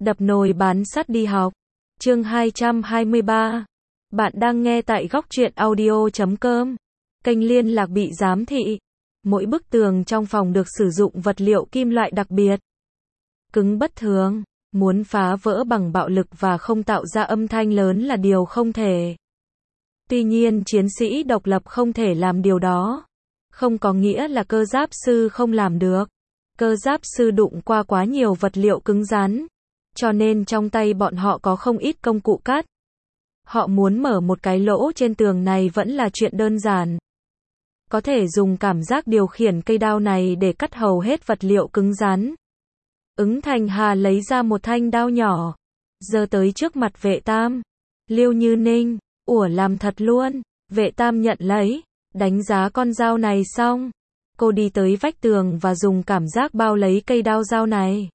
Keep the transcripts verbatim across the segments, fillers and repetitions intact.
Đập nồi bán sắt đi học. Chương hai trăm hai mươi ba. Bạn đang nghe tại góc truyện audio chấm com. Kênh liên lạc bị giám thị. Mỗi bức tường trong phòng được sử dụng vật liệu kim loại đặc biệt. Cứng bất thường. Muốn phá vỡ bằng bạo lực và không tạo ra âm thanh lớn là điều không thể. Tuy nhiên chiến sĩ độc lập không thể làm điều đó. Không có nghĩa là cơ giáp sư không làm được. Cơ giáp sư đụng qua quá nhiều vật liệu cứng rắn. Cho nên trong tay bọn họ có không ít công cụ cắt. Họ muốn mở một cái lỗ trên tường này vẫn là chuyện đơn giản. Có thể dùng cảm giác điều khiển cây đao này để cắt hầu hết vật liệu cứng rắn. Ứng Thành Hà lấy ra một thanh đao nhỏ, giơ tới trước mặt Vệ Tam. Liêu Như Ninh, ủa làm thật luôn. Vệ Tam nhận lấy, đánh giá con dao này xong. Cô đi tới vách tường và dùng cảm giác bao lấy cây đao dao này.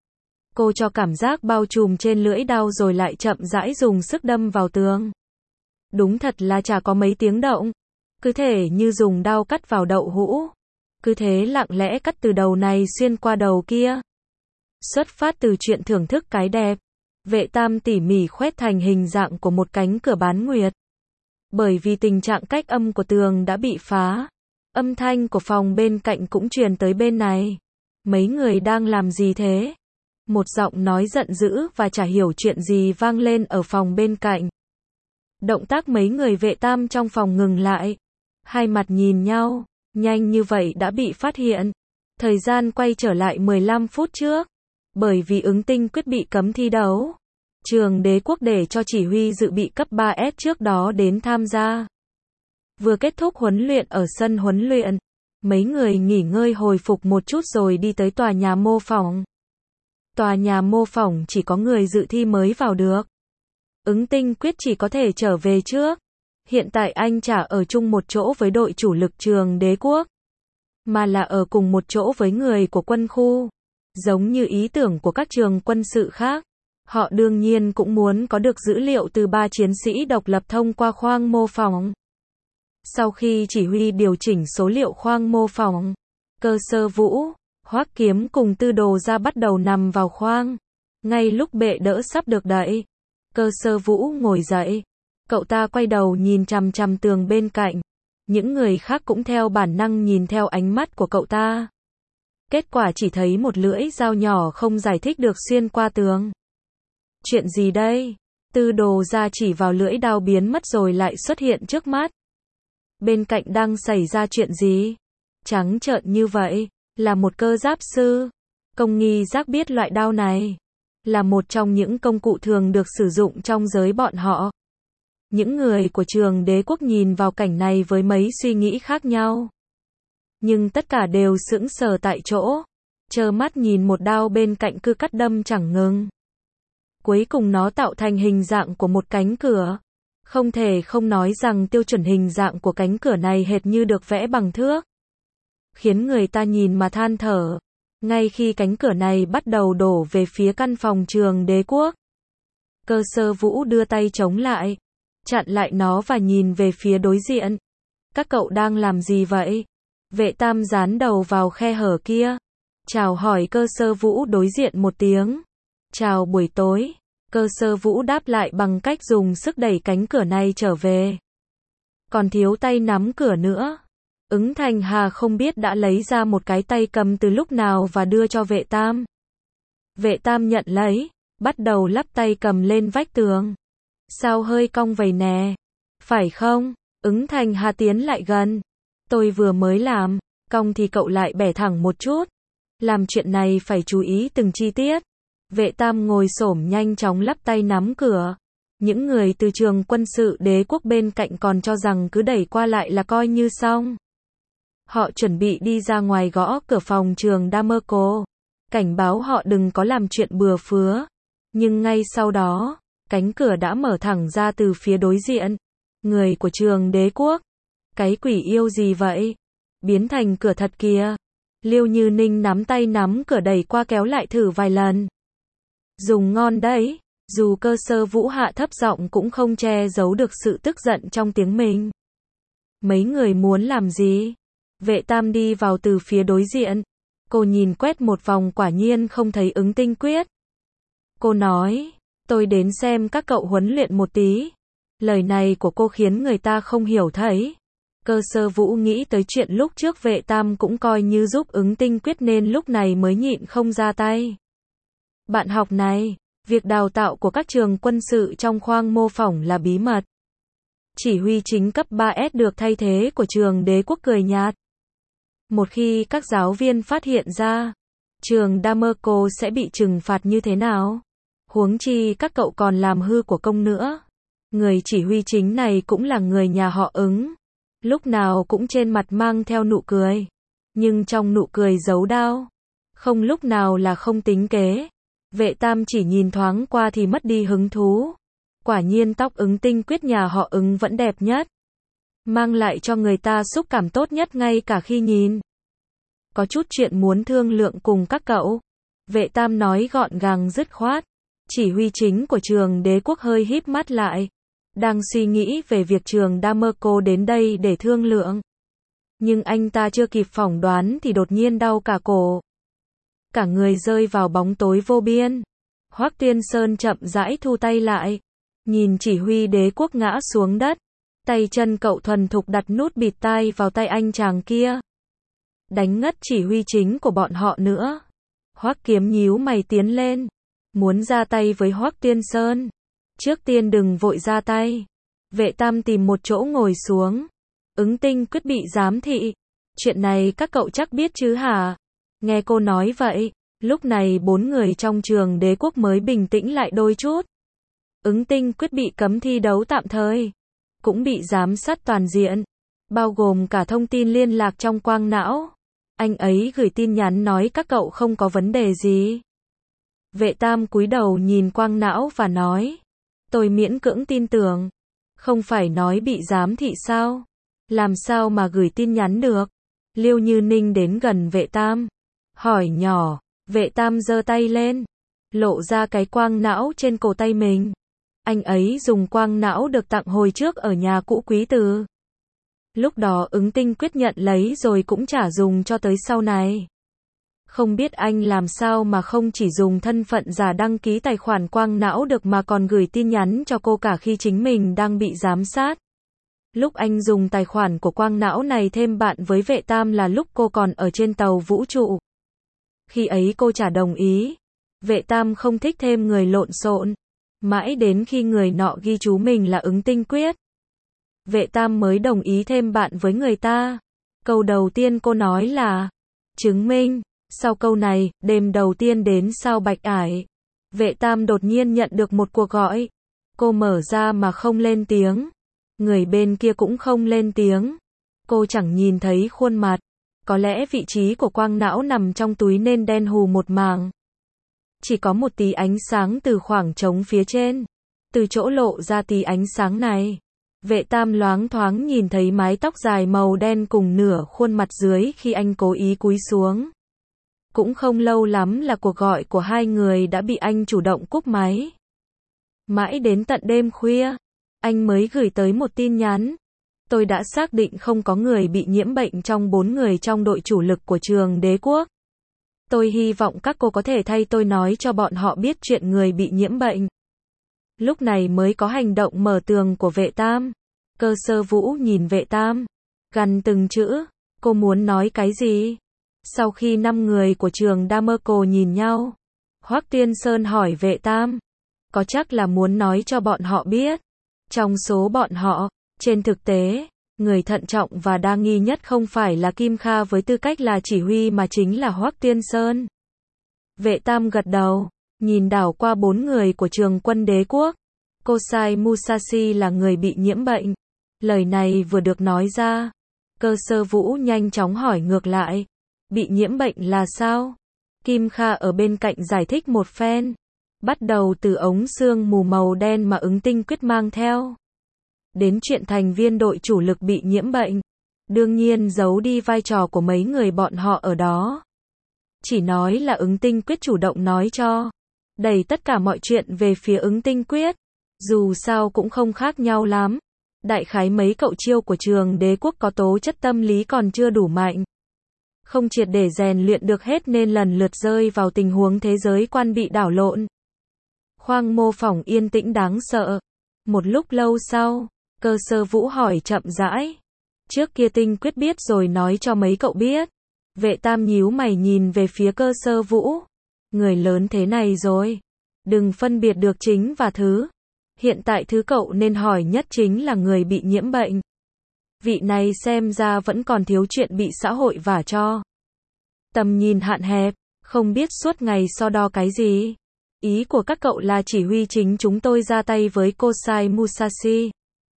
Cô cho cảm giác bao trùm trên lưỡi đao rồi lại chậm rãi dùng sức đâm vào tường. Đúng thật là chả có mấy tiếng động. Cứ thể như dùng đao cắt vào đậu hũ. Cứ thế lặng lẽ cắt từ đầu này xuyên qua đầu kia. Xuất phát từ chuyện thưởng thức cái đẹp, Vệ Tam tỉ mỉ khoét thành hình dạng của một cánh cửa bán nguyệt. Bởi vì tình trạng cách âm của tường đã bị phá, âm thanh của phòng bên cạnh cũng truyền tới bên này. Mấy người đang làm gì thế? Một giọng nói giận dữ và chả hiểu chuyện gì vang lên ở phòng bên cạnh. Động tác mấy người Vệ Tam trong phòng ngừng lại. Hai mặt nhìn nhau, nhanh như vậy đã bị phát hiện. Thời gian quay trở lại mười lăm phút trước. Bởi vì Ứng Tinh Quyết bị cấm thi đấu. Trường Đế Quốc để cho chỉ huy dự bị cấp ba S trước đó đến tham gia. Vừa kết thúc huấn luyện ở sân huấn luyện. Mấy người nghỉ ngơi hồi phục một chút rồi đi tới tòa nhà mô phỏng. Tòa nhà mô phỏng chỉ có người dự thi mới vào được. Ứng Tinh Quyết chỉ có thể trở về trước. Hiện tại anh chả ở chung một chỗ với đội chủ lực Trường Đế Quốc, mà là ở cùng một chỗ với người của quân khu. Giống như ý tưởng của các trường quân sự khác, họ đương nhiên cũng muốn có được dữ liệu từ ba chiến sĩ độc lập thông qua khoang mô phỏng. Sau khi chỉ huy điều chỉnh số liệu khoang mô phỏng, Cơ Sơ Vũ, Hoắc Kiếm cùng Tư Đồ Gia bắt đầu nằm vào khoang. Ngay lúc bệ đỡ sắp được đẩy, Cơ Sơ Vũ ngồi dậy. Cậu ta quay đầu nhìn chằm chằm tường bên cạnh. Những người khác cũng theo bản năng nhìn theo ánh mắt của cậu ta. Kết quả chỉ thấy một lưỡi dao nhỏ không giải thích được xuyên qua tường. Chuyện gì đây? Tư Đồ Gia chỉ vào lưỡi đao biến mất rồi lại xuất hiện trước mắt. Bên cạnh đang xảy ra chuyện gì? Trắng trợn như vậy, là một cơ giáp sư. Công nghi giác biết loại đao này là một trong những công cụ thường được sử dụng trong giới bọn họ. Những người của Trường Đế Quốc nhìn vào cảnh này với mấy suy nghĩ khác nhau. Nhưng tất cả đều sững sờ tại chỗ, trơ mắt nhìn một đao bên cạnh cứ cắt đâm chẳng ngừng. Cuối cùng nó tạo thành hình dạng của một cánh cửa. Không thể không nói rằng tiêu chuẩn hình dạng của cánh cửa này hệt như được vẽ bằng thước. Khiến người ta nhìn mà than thở. Ngay khi cánh cửa này bắt đầu đổ về phía căn phòng Trường Đế Quốc, Cơ Sơ Vũ đưa tay chống lại, chặn lại nó và nhìn về phía đối diện. Các cậu đang làm gì vậy? Vệ Tam dán đầu vào khe hở kia, chào hỏi Cơ Sơ Vũ đối diện một tiếng. Chào buổi tối. Cơ Sơ Vũ đáp lại bằng cách dùng sức đẩy cánh cửa này trở về. Còn thiếu tay nắm cửa nữa. Ứng Thành Hà không biết đã lấy ra một cái tay cầm từ lúc nào và đưa cho Vệ Tam. Vệ Tam nhận lấy, bắt đầu lắp tay cầm lên vách tường. Sao hơi cong vậy nè? Phải không? Ứng Thành Hà tiến lại gần. Tôi vừa mới làm, cong thì cậu lại bẻ thẳng một chút. Làm chuyện này phải chú ý từng chi tiết. Vệ Tam ngồi xổm nhanh chóng lắp tay nắm cửa. Những người từ trường quân sự Đế Quốc bên cạnh còn cho rằng cứ đẩy qua lại là coi như xong. Họ chuẩn bị đi ra ngoài gõ cửa phòng trường Damerco, cảnh báo họ đừng có làm chuyện bừa phứa. Nhưng ngay sau đó, cánh cửa đã mở thẳng ra từ phía đối diện. Người của Trường Đế Quốc. Cái quỷ yêu gì vậy? Biến thành cửa thật kìa. Liêu Như Ninh nắm tay nắm cửa đẩy qua kéo lại thử vài lần. Dùng ngon đấy. Dù Cơ Sơ Vũ hạ thấp giọng cũng không che giấu được sự tức giận trong tiếng mình. Mấy người muốn làm gì? Vệ Tam đi vào từ phía đối diện. Cô nhìn quét một vòng quả nhiên không thấy Ứng Tinh Quyết. Cô nói, tôi đến xem các cậu huấn luyện một tí. Lời này của cô khiến người ta không hiểu thấy. Cơ Sơ Vũ nghĩ tới chuyện lúc trước Vệ Tam cũng coi như giúp ứng tinh quyết nên lúc này mới nhịn không ra tay. Bạn học này, việc đào tạo của các trường quân sự trong khoang mô phỏng là bí mật. Chỉ huy chính cấp ba S được thay thế của trường Đế Quốc cười nhạt. Một khi các giáo viên phát hiện ra, trường Damerco sẽ bị trừng phạt như thế nào? Huống chi các cậu còn làm hư của công nữa. Người chỉ huy chính này cũng là người nhà họ Ứng. Lúc nào cũng trên mặt mang theo nụ cười. Nhưng trong nụ cười giấu đau. Không lúc nào là không tính kế. Vệ Tam chỉ nhìn thoáng qua thì mất đi hứng thú. Quả nhiên tóc Ứng Tinh Quyết nhà họ Ứng vẫn đẹp nhất. Mang lại cho người ta xúc cảm tốt nhất ngay cả khi nhìn. Có chút chuyện muốn thương lượng cùng các cậu. Vệ Tam nói gọn gàng dứt khoát. Chỉ huy chính của trường Đế Quốc hơi híp mắt lại. Đang suy nghĩ về việc trường Damerco đến đây để thương lượng. Nhưng anh ta chưa kịp phỏng đoán thì đột nhiên đau cả cổ. Cả người rơi vào bóng tối vô biên. Hoắc Tuyên Sơn chậm rãi thu tay lại. Nhìn chỉ huy Đế Quốc ngã xuống đất. Tay chân cậu thuần thục đặt nút bịt tai vào tay anh chàng kia. Đánh ngất chỉ huy chính của bọn họ nữa. Hoắc Kiếm nhíu mày tiến lên. Muốn ra tay với Hoắc Tuyên Sơn. Trước tiên đừng vội ra tay. Vệ Tam tìm một chỗ ngồi xuống. Ứng Tinh Quyết bị giám thị. Chuyện này các cậu chắc biết chứ hả? Nghe cô nói vậy, lúc này bốn người trong trường Đế Quốc mới bình tĩnh lại đôi chút. Ứng Tinh Quyết bị cấm thi đấu tạm thời. Cũng bị giám sát toàn diện. Bao gồm cả thông tin liên lạc trong quang não. Anh ấy gửi tin nhắn nói các cậu không có vấn đề gì. Vệ Tam cúi đầu nhìn quang não và nói. Tôi miễn cưỡng tin tưởng. Không phải nói bị giám thị sao? Làm sao mà gửi tin nhắn được? Liêu Như Ninh đến gần Vệ Tam. Hỏi nhỏ. Vệ Tam giơ tay lên. Lộ ra cái quang não trên cổ tay mình. Anh ấy dùng quang não được tặng hồi trước ở nhà cũ Quý Từ. Lúc đó Ứng Tinh Quyết nhận lấy rồi cũng chả dùng cho tới sau này. Không biết anh làm sao mà không chỉ dùng thân phận giả đăng ký tài khoản quang não được mà còn gửi tin nhắn cho cô cả khi chính mình đang bị giám sát. Lúc anh dùng tài khoản của quang não này thêm bạn với Vệ Tam là lúc cô còn ở trên tàu vũ trụ. Khi ấy cô chả đồng ý. Vệ Tam không thích thêm người lộn xộn. Mãi đến khi người nọ ghi chú mình là Ứng Tinh Quyết. Vệ Tam mới đồng ý thêm bạn với người ta. Câu đầu tiên cô nói là chứng minh. Sau câu này, đêm đầu tiên đến sao Bạch Ải. Vệ Tam đột nhiên nhận được một cuộc gọi. Cô mở ra mà không lên tiếng. Người bên kia cũng không lên tiếng. Cô chẳng nhìn thấy khuôn mặt. Có lẽ vị trí của quang não nằm trong túi nên đen hù một mảng. Chỉ có một tí ánh sáng từ khoảng trống phía trên. Từ chỗ lộ ra tí ánh sáng này. Vệ Tam loáng thoáng nhìn thấy mái tóc dài màu đen cùng nửa khuôn mặt dưới khi anh cố ý cúi xuống. Cũng không lâu lắm là cuộc gọi của hai người đã bị anh chủ động cúp máy. Mãi đến tận đêm khuya, anh mới gửi tới một tin nhắn. Tôi đã xác định không có người bị nhiễm bệnh trong bốn người trong đội chủ lực của trường Đế Quốc. Tôi hy vọng các cô có thể thay tôi nói cho bọn họ biết chuyện người bị nhiễm bệnh. Lúc này mới có hành động mở tường của Vệ Tam. Cơ Sơ Vũ nhìn Vệ Tam, gằn từng chữ. Cô muốn nói cái gì? Sau khi năm người của trường Damerco nhìn nhau, Hoắc Tuyên Sơn hỏi Vệ Tam. Có chắc là muốn nói cho bọn họ biết. Trong số bọn họ, trên thực tế, người thận trọng và đa nghi nhất không phải là Kim Kha với tư cách là chỉ huy mà chính là Hoắc Tuyên Sơn. Vệ Tam gật đầu, nhìn đảo qua bốn người của trường quân Đế Quốc. Kosai Musashi là người bị nhiễm bệnh. Lời này vừa được nói ra. Cơ Sơ Vũ nhanh chóng hỏi ngược lại. Bị nhiễm bệnh là sao? Kim Kha ở bên cạnh giải thích một phen. Bắt đầu từ ống sương mù màu đen mà Ứng Tinh Quyết mang theo. Đến chuyện thành viên đội chủ lực bị nhiễm bệnh. Đương nhiên giấu đi vai trò của mấy người bọn họ ở đó. Chỉ nói là Ứng Tinh Quyết chủ động nói cho. Đẩy tất cả mọi chuyện về phía Ứng Tinh Quyết. Dù sao cũng không khác nhau lắm. Đại khái mấy cậu chiêu của trường Đế Quốc có tố chất tâm lý còn chưa đủ mạnh. Không triệt để rèn luyện được hết nên lần lượt rơi vào tình huống thế giới quan bị đảo lộn. Khoang mô phỏng yên tĩnh đáng sợ. Một lúc lâu sau, Cơ Sơ Vũ hỏi chậm rãi. Trước kia Tinh Quyết biết rồi nói cho mấy cậu biết. Vệ Tam nhíu mày nhìn về phía Cơ Sơ Vũ. Người lớn thế này rồi. Đừng phân biệt được chính và thứ. Hiện tại thứ cậu nên hỏi nhất chính là người bị nhiễm bệnh. Vị này xem ra vẫn còn thiếu chuyện bị xã hội vả cho. Tầm nhìn hạn hẹp, không biết suốt ngày so đo cái gì. Ý của các cậu là chỉ huy chính chúng tôi ra tay với Kosai Musashi.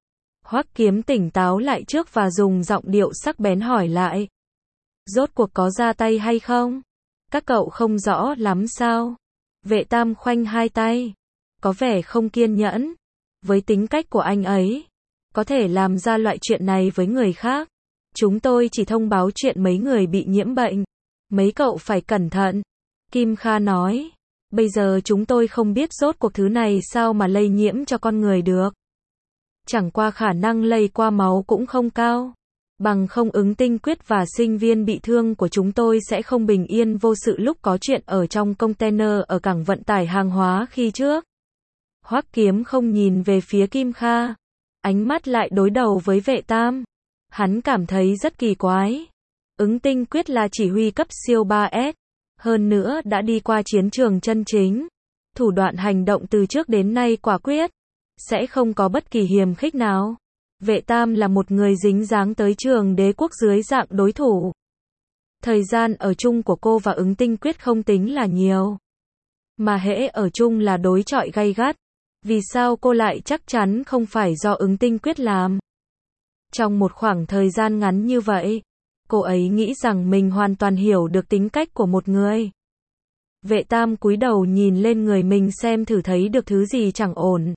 Hoắc Kiếm tỉnh táo lại trước và dùng giọng điệu sắc bén hỏi lại. Rốt cuộc có ra tay hay không? Các cậu không rõ lắm sao? Vệ Tam khoanh hai tay. Có vẻ không kiên nhẫn. Với tính cách của anh ấy, có thể làm ra loại chuyện này với người khác. Chúng tôi chỉ thông báo chuyện mấy người bị nhiễm bệnh. Mấy cậu phải cẩn thận. Kim Kha nói. Bây giờ chúng tôi không biết rốt cuộc thứ này sao mà lây nhiễm cho con người được. Chẳng qua khả năng lây qua máu cũng không cao. Bằng không Ứng Tinh Quyết và sinh viên bị thương của chúng tôi sẽ không bình yên vô sự lúc có chuyện ở trong container ở cảng vận tải hàng hóa khi trước. Hoắc Kiếm không nhìn về phía Kim Kha. Ánh mắt lại đối đầu với Vệ Tam. Hắn cảm thấy rất kỳ quái. Ứng Tinh Quyết là chỉ huy cấp siêu ba S. Hơn nữa đã đi qua chiến trường chân chính. Thủ đoạn hành động từ trước đến nay quả quyết. Sẽ không có bất kỳ hiềm khích nào. Vệ Tam là một người dính dáng tới Trường Đế Quốc dưới dạng đối thủ. Thời gian ở chung của cô và Ứng Tinh Quyết không tính là nhiều. Mà hễ ở chung là đối chọi gay gắt. Vì sao cô lại chắc chắn không phải do Ứng Tinh Quyết làm? Trong một khoảng thời gian ngắn như vậy, cô ấy nghĩ rằng mình hoàn toàn hiểu được tính cách của một người. Vệ Tam cúi đầu nhìn lên người mình xem thử thấy được thứ gì chẳng ổn.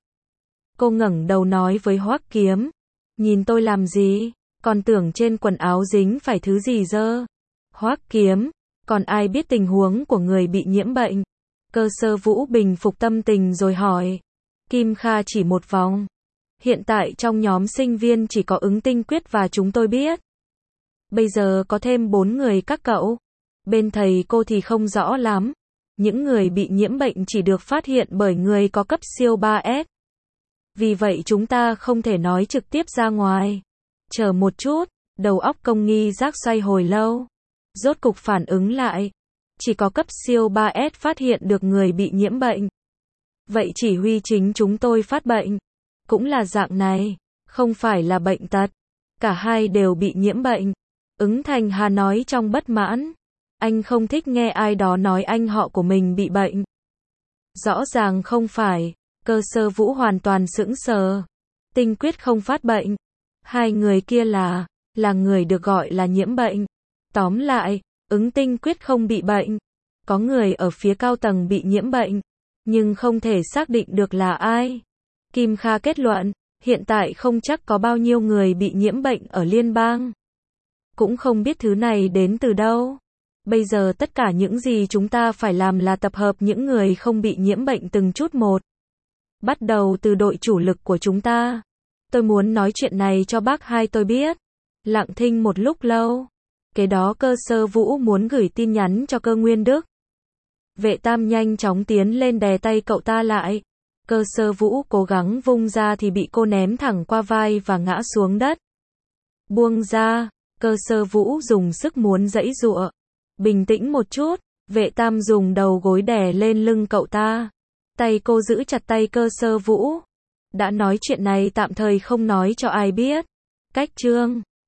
Cô ngẩng đầu nói với Hoắc Kiếm. Nhìn tôi làm gì? Còn tưởng trên quần áo dính phải thứ gì dơ. Hoắc Kiếm. Còn ai biết tình huống của người bị nhiễm bệnh? Cơ Sơ Vũ bình phục tâm tình rồi hỏi. Kim Kha chỉ một vòng. Hiện tại trong nhóm sinh viên chỉ có Ứng Tinh Quyết và chúng tôi biết. Bây giờ có thêm bốn người các cậu. Bên thầy cô thì không rõ lắm. Những người bị nhiễm bệnh chỉ được phát hiện bởi người có cấp siêu ba S. Vì vậy chúng ta không thể nói trực tiếp ra ngoài. Chờ một chút, đầu óc Công Nghi Giác xoay hồi lâu. Rốt cục phản ứng lại. Chỉ có cấp siêu ba S phát hiện được người bị nhiễm bệnh. Vậy chỉ huy chính chúng tôi phát bệnh. Cũng là dạng này, không phải là bệnh tật. Cả hai đều bị nhiễm bệnh. Ứng Thành Hà nói trong bất mãn. Anh không thích nghe ai đó nói anh họ của mình bị bệnh. Rõ ràng không phải. Cơ Sơ Vũ hoàn toàn sững sờ. Tinh Quyết không phát bệnh. Hai người kia là, là người được gọi là nhiễm bệnh. Tóm lại, Ứng Tinh Quyết không bị bệnh. Có người ở phía cao tầng bị nhiễm bệnh. Nhưng không thể xác định được là ai. Kim Kha kết luận, hiện tại không chắc có bao nhiêu người bị nhiễm bệnh ở liên bang. Cũng không biết thứ này đến từ đâu. Bây giờ tất cả những gì chúng ta phải làm là tập hợp những người không bị nhiễm bệnh từng chút một. Bắt đầu từ đội chủ lực của chúng ta. Tôi muốn nói chuyện này cho bác hai tôi biết. Lặng thinh một lúc lâu. Kế đó Cơ Sơ Vũ muốn gửi tin nhắn cho Cơ Nguyên Đức. Vệ Tam nhanh chóng tiến lên đè tay cậu ta lại. Cơ Sơ Vũ cố gắng vung ra thì bị cô ném thẳng qua vai và ngã xuống đất. Buông ra, Cơ Sơ Vũ dùng sức muốn giãy giụa. Bình tĩnh một chút, Vệ Tam dùng đầu gối đè lên lưng cậu ta. Tay cô giữ chặt tay Cơ Sơ Vũ. Đã nói chuyện này tạm thời không nói cho ai biết. Cách chương